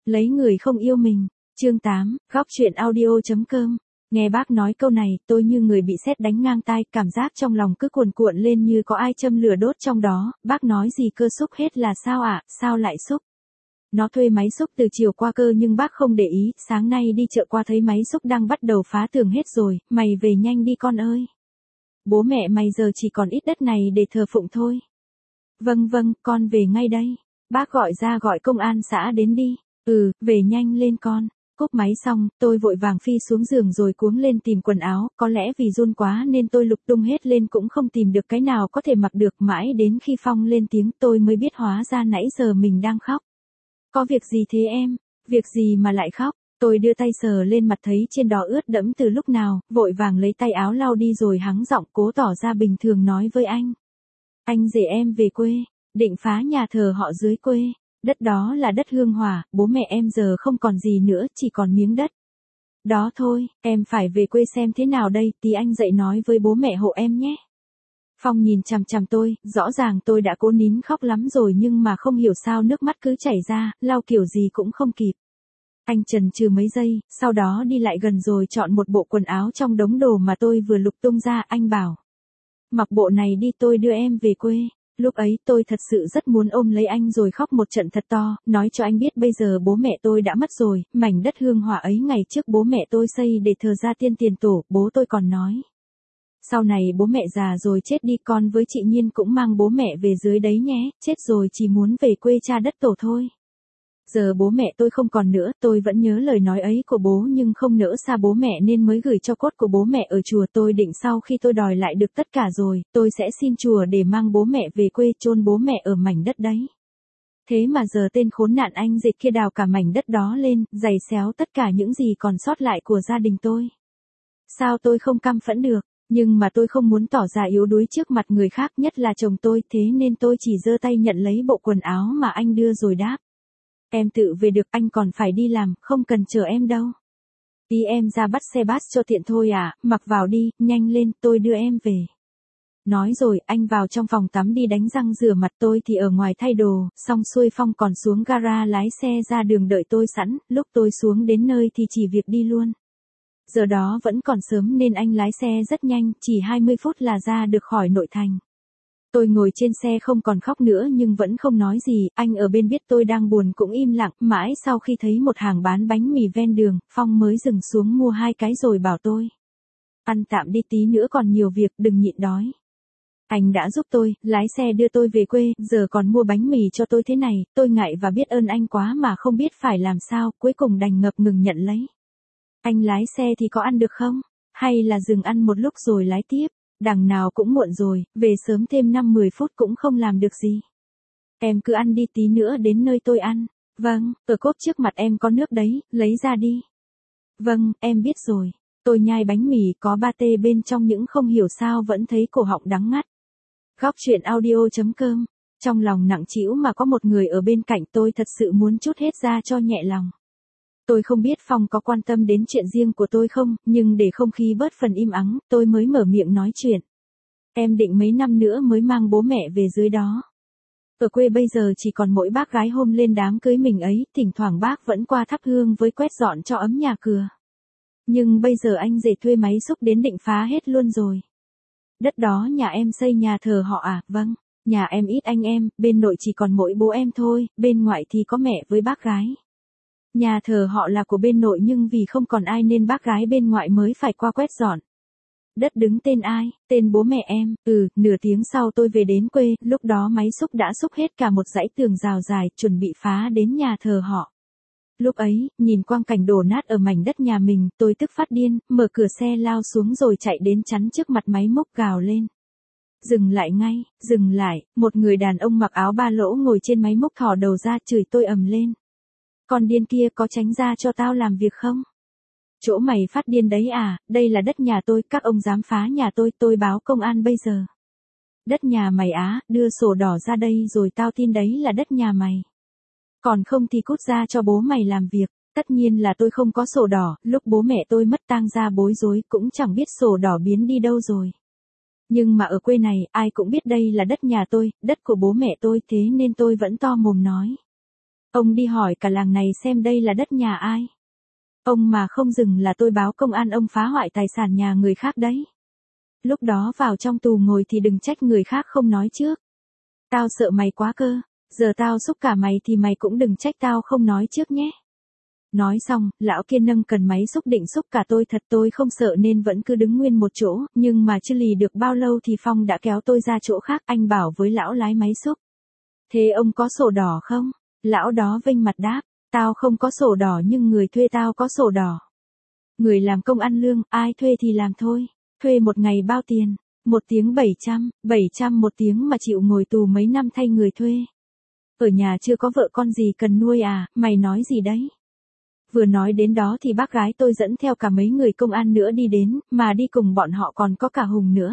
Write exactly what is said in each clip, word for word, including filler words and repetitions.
lấy người không yêu mình. Chương tám, góc truyện audio chấm com. Nghe bác nói câu này, tôi như người bị sét đánh ngang tai, cảm giác trong lòng cứ cuồn cuộn lên như có ai châm lửa đốt trong đó. Bác nói gì cơ, xúc hết là sao ạ, à? Sao lại xúc? Nó thuê máy xúc từ chiều qua cơ nhưng bác không để ý, sáng nay đi chợ qua thấy máy xúc đang bắt đầu phá tường hết rồi, mày về nhanh đi con ơi. Bố mẹ mày giờ chỉ còn ít đất này để thờ phụng thôi. Vâng vâng, con về ngay đây. Bác gọi ra gọi công an xã đến đi. Ừ, về nhanh lên con. Cúp máy xong, tôi vội vàng phi xuống giường rồi cuống lên tìm quần áo, có lẽ vì run quá nên tôi lục tung hết lên cũng không tìm được cái nào có thể mặc được, mãi đến khi Phong lên tiếng tôi mới biết hóa ra nãy giờ mình đang khóc. Có việc gì thế em? Việc gì mà lại khóc? Tôi đưa tay sờ lên mặt thấy trên đó ướt đẫm từ lúc nào, vội vàng lấy tay áo lau đi rồi hắng giọng cố tỏ ra bình thường nói với anh. Anh rể em về quê, định phá nhà thờ họ dưới quê. Đất đó là đất hương hỏa, bố mẹ em giờ không còn gì nữa, chỉ còn miếng đất. Đó thôi, em phải về quê xem thế nào đây, tí anh dậy nói với bố mẹ hộ em nhé. Phong nhìn chằm chằm tôi, rõ ràng tôi đã cố nín khóc lắm rồi nhưng mà không hiểu sao nước mắt cứ chảy ra, lau kiểu gì cũng không kịp. Anh chần chừ mấy giây, sau đó đi lại gần rồi chọn một bộ quần áo trong đống đồ mà tôi vừa lục tung ra, anh bảo. Mặc bộ này đi, tôi đưa em về quê. Lúc ấy tôi thật sự rất muốn ôm lấy anh rồi khóc một trận thật to, nói cho anh biết bây giờ bố mẹ tôi đã mất rồi, mảnh đất hương hỏa ấy ngày trước bố mẹ tôi xây để thờ gia tiên tiền tổ, bố tôi còn nói. Sau này bố mẹ già rồi chết đi, con với chị Nhiên cũng mang bố mẹ về dưới đấy nhé, chết rồi chỉ muốn về quê cha đất tổ thôi. Giờ bố mẹ tôi không còn nữa, tôi vẫn nhớ lời nói ấy của bố nhưng không nỡ xa bố mẹ nên mới gửi cho cốt của bố mẹ ở chùa. Tôi định sau khi tôi đòi lại được tất cả rồi, tôi sẽ xin chùa để mang bố mẹ về quê chôn bố mẹ ở mảnh đất đấy. Thế mà giờ tên khốn nạn anh dệt kia đào cả mảnh đất đó lên, giày xéo tất cả những gì còn sót lại của gia đình tôi. Sao tôi không căm phẫn được, nhưng mà tôi không muốn tỏ ra yếu đuối trước mặt người khác, nhất là chồng tôi, thế nên tôi chỉ giơ tay nhận lấy bộ quần áo mà anh đưa rồi đáp. Em tự về được, anh còn phải đi làm, không cần chờ em đâu. Ý em ra bắt xe bus cho tiện thôi à, mặc vào đi, nhanh lên, tôi đưa em về. Nói rồi, anh vào trong phòng tắm đi đánh răng rửa mặt, tôi thì ở ngoài thay đồ, xong xuôi Phong còn xuống gara lái xe ra đường đợi tôi sẵn, lúc tôi xuống đến nơi thì chỉ việc đi luôn. Giờ đó vẫn còn sớm nên anh lái xe rất nhanh, chỉ hai mươi phút là ra được khỏi nội thành. Tôi ngồi trên xe không còn khóc nữa nhưng vẫn không nói gì, anh ở bên biết tôi đang buồn cũng im lặng, mãi sau khi thấy một hàng bán bánh mì ven đường, Phong mới dừng xuống mua hai cái rồi bảo tôi. Ăn tạm đi, tí nữa còn nhiều việc, đừng nhịn đói. Anh đã giúp tôi, lái xe đưa tôi về quê, giờ còn mua bánh mì cho tôi thế này, tôi ngại và biết ơn anh quá mà không biết phải làm sao, cuối cùng đành ngập ngừng nhận lấy. Anh lái xe thì có ăn được không? Hay là dừng ăn một lúc rồi lái tiếp? Đằng nào cũng muộn rồi, về sớm thêm năm mười phút cũng không làm được gì. Em cứ ăn đi, tí nữa đến nơi tôi ăn. Vâng, ở cốp trước mặt em có nước đấy, lấy ra đi. Vâng, em biết rồi. Tôi nhai bánh mì có pate bên trong những không hiểu sao vẫn thấy cổ họng đắng ngắt. Góc truyện audio chấm com. Trong lòng nặng trĩu mà có một người ở bên cạnh tôi thật sự muốn trút hết ra cho nhẹ lòng. Tôi không biết Phong có quan tâm đến chuyện riêng của tôi không, nhưng để không khí bớt phần im ắng, tôi mới mở miệng nói chuyện. Em định mấy năm nữa mới mang bố mẹ về dưới đó. Ở quê bây giờ chỉ còn mỗi bác gái hôm lên đám cưới mình ấy, thỉnh thoảng bác vẫn qua thắp hương với quét dọn cho ấm nhà cửa. Nhưng bây giờ anh rể thuê máy xúc đến định phá hết luôn rồi. Đất đó nhà em xây nhà thờ họ à? Vâng, nhà em ít anh em, bên nội chỉ còn mỗi bố em thôi, bên ngoại thì có mẹ với bác gái. Nhà thờ họ là của bên nội nhưng vì không còn ai nên bác gái bên ngoại mới phải qua quét dọn. Đất đứng tên ai? Tên bố mẹ em. Ừ, nửa tiếng sau tôi về đến quê, lúc đó máy xúc đã xúc hết cả một dãy tường rào dài, chuẩn bị phá đến nhà thờ họ. Lúc ấy, nhìn quang cảnh đổ nát ở mảnh đất nhà mình, tôi tức phát điên, mở cửa xe lao xuống rồi chạy đến chắn trước mặt máy múc gào lên. Dừng lại ngay, dừng lại, một người đàn ông mặc áo ba lỗ ngồi trên máy múc thò đầu ra chửi tôi ầm lên. Con điên kia, có tránh ra cho tao làm việc không? Chỗ mày phát điên đấy à, đây là đất nhà tôi, các ông dám phá nhà tôi, tôi báo công an bây giờ. Đất nhà mày á, đưa sổ đỏ ra đây rồi tao tin đấy là đất nhà mày. Còn không thì cút ra cho bố mày làm việc. Tất nhiên là tôi không có sổ đỏ, lúc bố mẹ tôi mất tang ra bối rối cũng chẳng biết sổ đỏ biến đi đâu rồi. Nhưng mà ở quê này, ai cũng biết đây là đất nhà tôi, đất của bố mẹ tôi, thế nên tôi vẫn to mồm nói. Ông đi hỏi cả làng này xem đây là đất nhà ai. Ông mà không dừng là tôi báo công an ông phá hoại tài sản nhà người khác đấy. Lúc đó vào trong tù ngồi thì đừng trách người khác không nói trước. Tao sợ mày quá cơ, giờ tao xúc cả mày thì mày cũng đừng trách tao không nói trước nhé. Nói xong, lão kia nâng cần máy xúc định xúc cả tôi, thật tôi không sợ nên vẫn cứ đứng nguyên một chỗ, nhưng mà chưa lì được bao lâu thì Phong đã kéo tôi ra chỗ khác. Anh bảo với lão lái máy xúc. Thế ông có sổ đỏ không? Lão đó vênh mặt đáp, tao không có sổ đỏ nhưng người thuê tao có sổ đỏ. Người làm công ăn lương, ai thuê thì làm thôi. Thuê một ngày bao tiền? Một tiếng bảy trăm, bảy trăm một tiếng mà chịu ngồi tù mấy năm thay người thuê. Ở nhà chưa có vợ con gì cần nuôi à, mày nói gì đấy? Vừa nói đến đó thì bác gái tôi dẫn theo cả mấy người công an nữa đi đến, mà đi cùng bọn họ còn có cả Hùng nữa.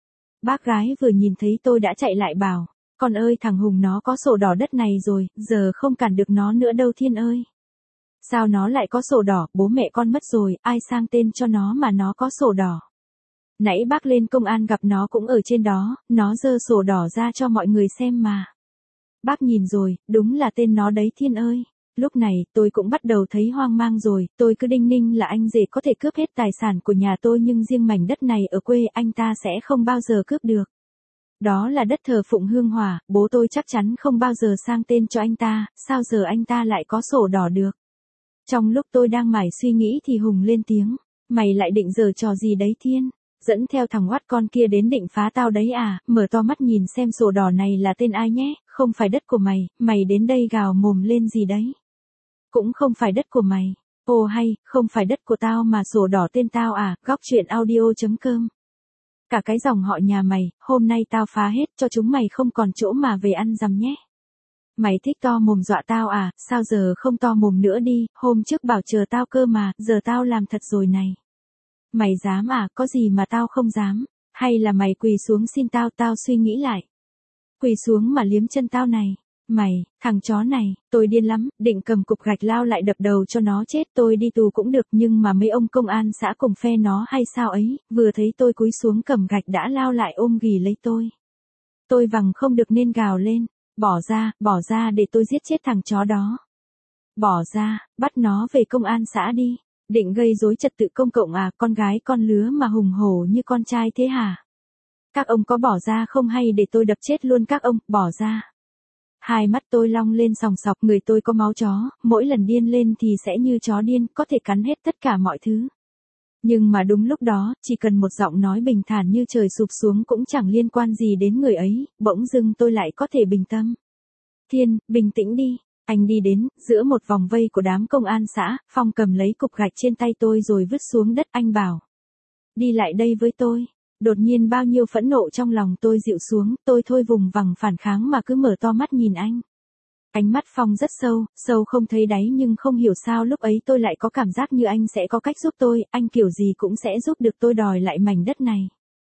Bác gái vừa nhìn thấy tôi đã chạy lại bảo, con ơi thằng Hùng nó có sổ đỏ đất này rồi, giờ không cản được nó nữa đâu Thiên ơi. Sao nó lại có sổ đỏ, bố mẹ con mất rồi, ai sang tên cho nó mà nó có sổ đỏ. Nãy bác lên công an gặp nó cũng ở trên đó, nó giơ sổ đỏ ra cho mọi người xem mà. Bác nhìn rồi, đúng là tên nó đấy Thiên ơi. Lúc này, tôi cũng bắt đầu thấy hoang mang rồi, tôi cứ đinh ninh là anh rể có thể cướp hết tài sản của nhà tôi nhưng riêng mảnh đất này ở quê anh ta sẽ không bao giờ cướp được. Đó là đất thờ phụng hương hỏa, bố tôi chắc chắn không bao giờ sang tên cho anh ta, sao giờ anh ta lại có sổ đỏ được. Trong lúc tôi đang mải suy nghĩ thì Hùng lên tiếng, mày lại định giở trò gì đấy Thiên? Dẫn theo thằng oắt con kia đến định phá tao đấy à, mở to mắt nhìn xem sổ đỏ này là tên ai nhé, không phải đất của mày, mày đến đây gào mồm lên gì đấy. Cũng không phải đất của mày, ồ hay, không phải đất của tao mà sổ đỏ tên tao à, góc truyện audio chấm com. Cả cái dòng họ nhà mày, hôm nay tao phá hết cho chúng mày không còn chỗ mà về ăn dằm nhé. Mày thích to mồm dọa tao à, sao giờ không to mồm nữa đi, hôm trước bảo chờ tao cơ mà, giờ tao làm thật rồi này. Mày dám à, có gì mà tao không dám, hay là mày quỳ xuống xin tao, tao suy nghĩ lại. Quỳ xuống mà liếm chân tao này. Mày, thằng chó này, tôi điên lắm, định cầm cục gạch lao lại đập đầu cho nó chết, tôi đi tù cũng được nhưng mà mấy ông công an xã cùng phe nó hay sao ấy, vừa thấy tôi cúi xuống cầm gạch đã lao lại ôm ghì lấy tôi. Tôi vằng không được nên gào lên, bỏ ra, bỏ ra để tôi giết chết thằng chó đó. Bỏ ra, bắt nó về công an xã đi, định gây rối trật tự công cộng à, con gái con lứa mà hùng hổ như con trai thế hả? Các ông có bỏ ra không hay để tôi đập chết luôn các ông, bỏ ra. Hai mắt tôi long lên sòng sọc, người tôi có máu chó, mỗi lần điên lên thì sẽ như chó điên, có thể cắn hết tất cả mọi thứ. Nhưng mà đúng lúc đó, chỉ cần một giọng nói bình thản như trời sụp xuống cũng chẳng liên quan gì đến người ấy, bỗng dưng tôi lại có thể bình tâm. Thiên, bình tĩnh đi. Anh đi đến, giữa một vòng vây của đám công an xã, Phong cầm lấy cục gạch trên tay tôi rồi vứt xuống đất, anh bảo. Đi lại đây với tôi. Đột nhiên bao nhiêu phẫn nộ trong lòng tôi dịu xuống, tôi thôi vùng vằng phản kháng mà cứ mở to mắt nhìn anh. Ánh mắt Phong rất sâu, sâu không thấy đáy nhưng không hiểu sao lúc ấy tôi lại có cảm giác như anh sẽ có cách giúp tôi, anh kiểu gì cũng sẽ giúp được tôi đòi lại mảnh đất này.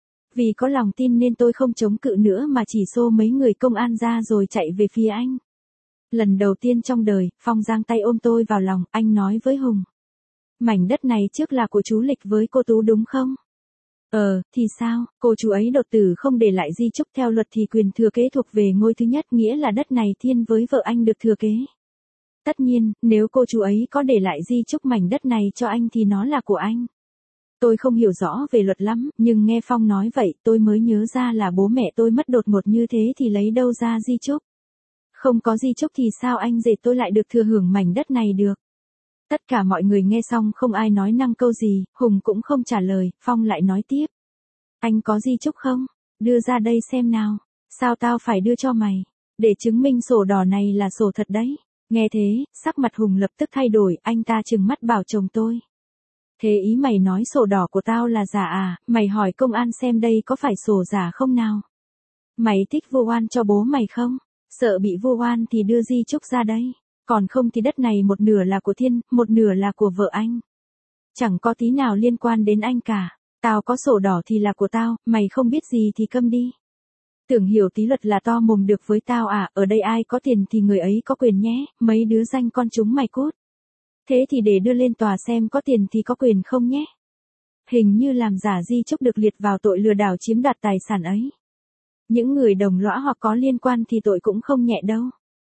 Vì có lòng tin nên tôi không chống cự nữa mà chỉ xô mấy người công an ra rồi chạy về phía anh. Lần đầu tiên trong đời, Phong giang tay ôm tôi vào lòng, anh nói với Hùng. Mảnh đất này trước là của chú Lịch với cô Tú đúng không? Ờ, thì sao, cô chú ấy đột tử không để lại di chúc, theo luật thì quyền thừa kế thuộc về ngôi thứ nhất, nghĩa là đất này Thiên với vợ anh được thừa kế. Tất nhiên, nếu cô chú ấy có để lại di chúc mảnh đất này cho anh thì nó là của anh. Tôi không hiểu rõ về luật lắm, nhưng nghe Phong nói vậy tôi mới nhớ ra là bố mẹ tôi mất đột ngột như thế thì lấy đâu ra di chúc. Không có di chúc thì sao anh rể tôi lại được thừa hưởng mảnh đất này được. Tất cả mọi người nghe xong không ai nói năng câu gì, Hùng cũng không trả lời, Phong lại nói tiếp. Anh có di chúc không? Đưa ra đây xem nào. Sao tao phải đưa cho mày? Để chứng minh sổ đỏ này là sổ thật đấy. Nghe thế, sắc mặt Hùng lập tức thay đổi, anh ta trừng mắt bảo chồng tôi. Thế ý mày nói sổ đỏ của tao là giả à, mày hỏi công an xem đây có phải sổ giả không nào? Mày thích vu oan cho bố mày không? Sợ bị vu oan thì đưa di chúc ra đây. Còn không thì đất này một nửa là của Thiên, một nửa là của vợ anh. Chẳng có tí nào liên quan đến anh cả. Tao có sổ đỏ thì là của tao, mày không biết gì thì câm đi. Tưởng hiểu tí luật là to mồm được với tao à, ở đây ai có tiền thì người ấy có quyền nhé, mấy đứa danh con chúng mày cút. Thế thì để đưa lên tòa xem có tiền thì có quyền không nhé. Hình như làm giả di chúc được liệt vào tội lừa đảo chiếm đoạt tài sản ấy. Những người đồng lõa hoặc có liên quan thì tội cũng không nhẹ đâu.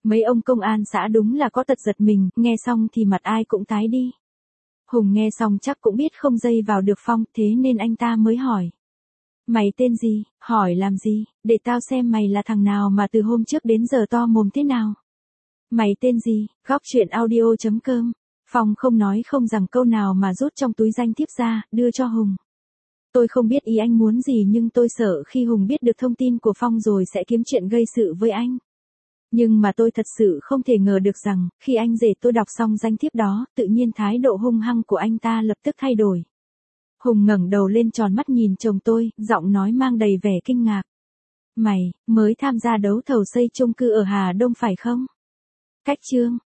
Mấy ông công an xã đúng là có tật giật mình, nghe xong thì mặt ai cũng tái đi. Hùng nghe xong chắc cũng biết không dây vào được Phong, thế nên anh ta mới hỏi. Mày tên gì, hỏi làm gì, để tao xem mày là thằng nào mà từ hôm trước đến giờ to mồm thế nào. Mày tên gì, góc chuyện audio chấm com. Phong không nói không rằng câu nào mà rút trong túi danh thiếp ra, đưa cho Hùng. Tôi không biết ý anh muốn gì nhưng tôi sợ khi Hùng biết được thông tin của Phong rồi sẽ kiếm chuyện gây sự với anh. Nhưng mà tôi thật sự không thể ngờ được rằng, khi anh rể tôi đọc xong danh thiếp đó, tự nhiên thái độ hung hăng của anh ta lập tức thay đổi. Hùng ngẩng đầu lên tròn mắt nhìn chồng tôi, giọng nói mang đầy vẻ kinh ngạc. Mày, mới tham gia đấu thầu xây chung cư ở Hà Đông phải không? Cách chương.